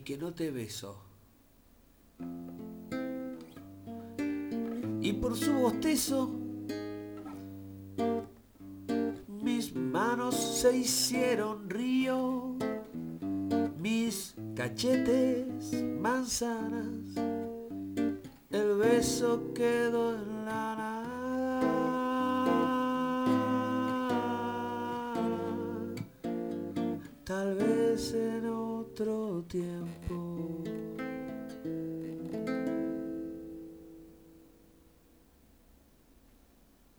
que no te beso. Y por su bostezo mis manos se hicieron río, mis cachetes manzanas, el beso quedó en la nada. Tal vez en otro tiempo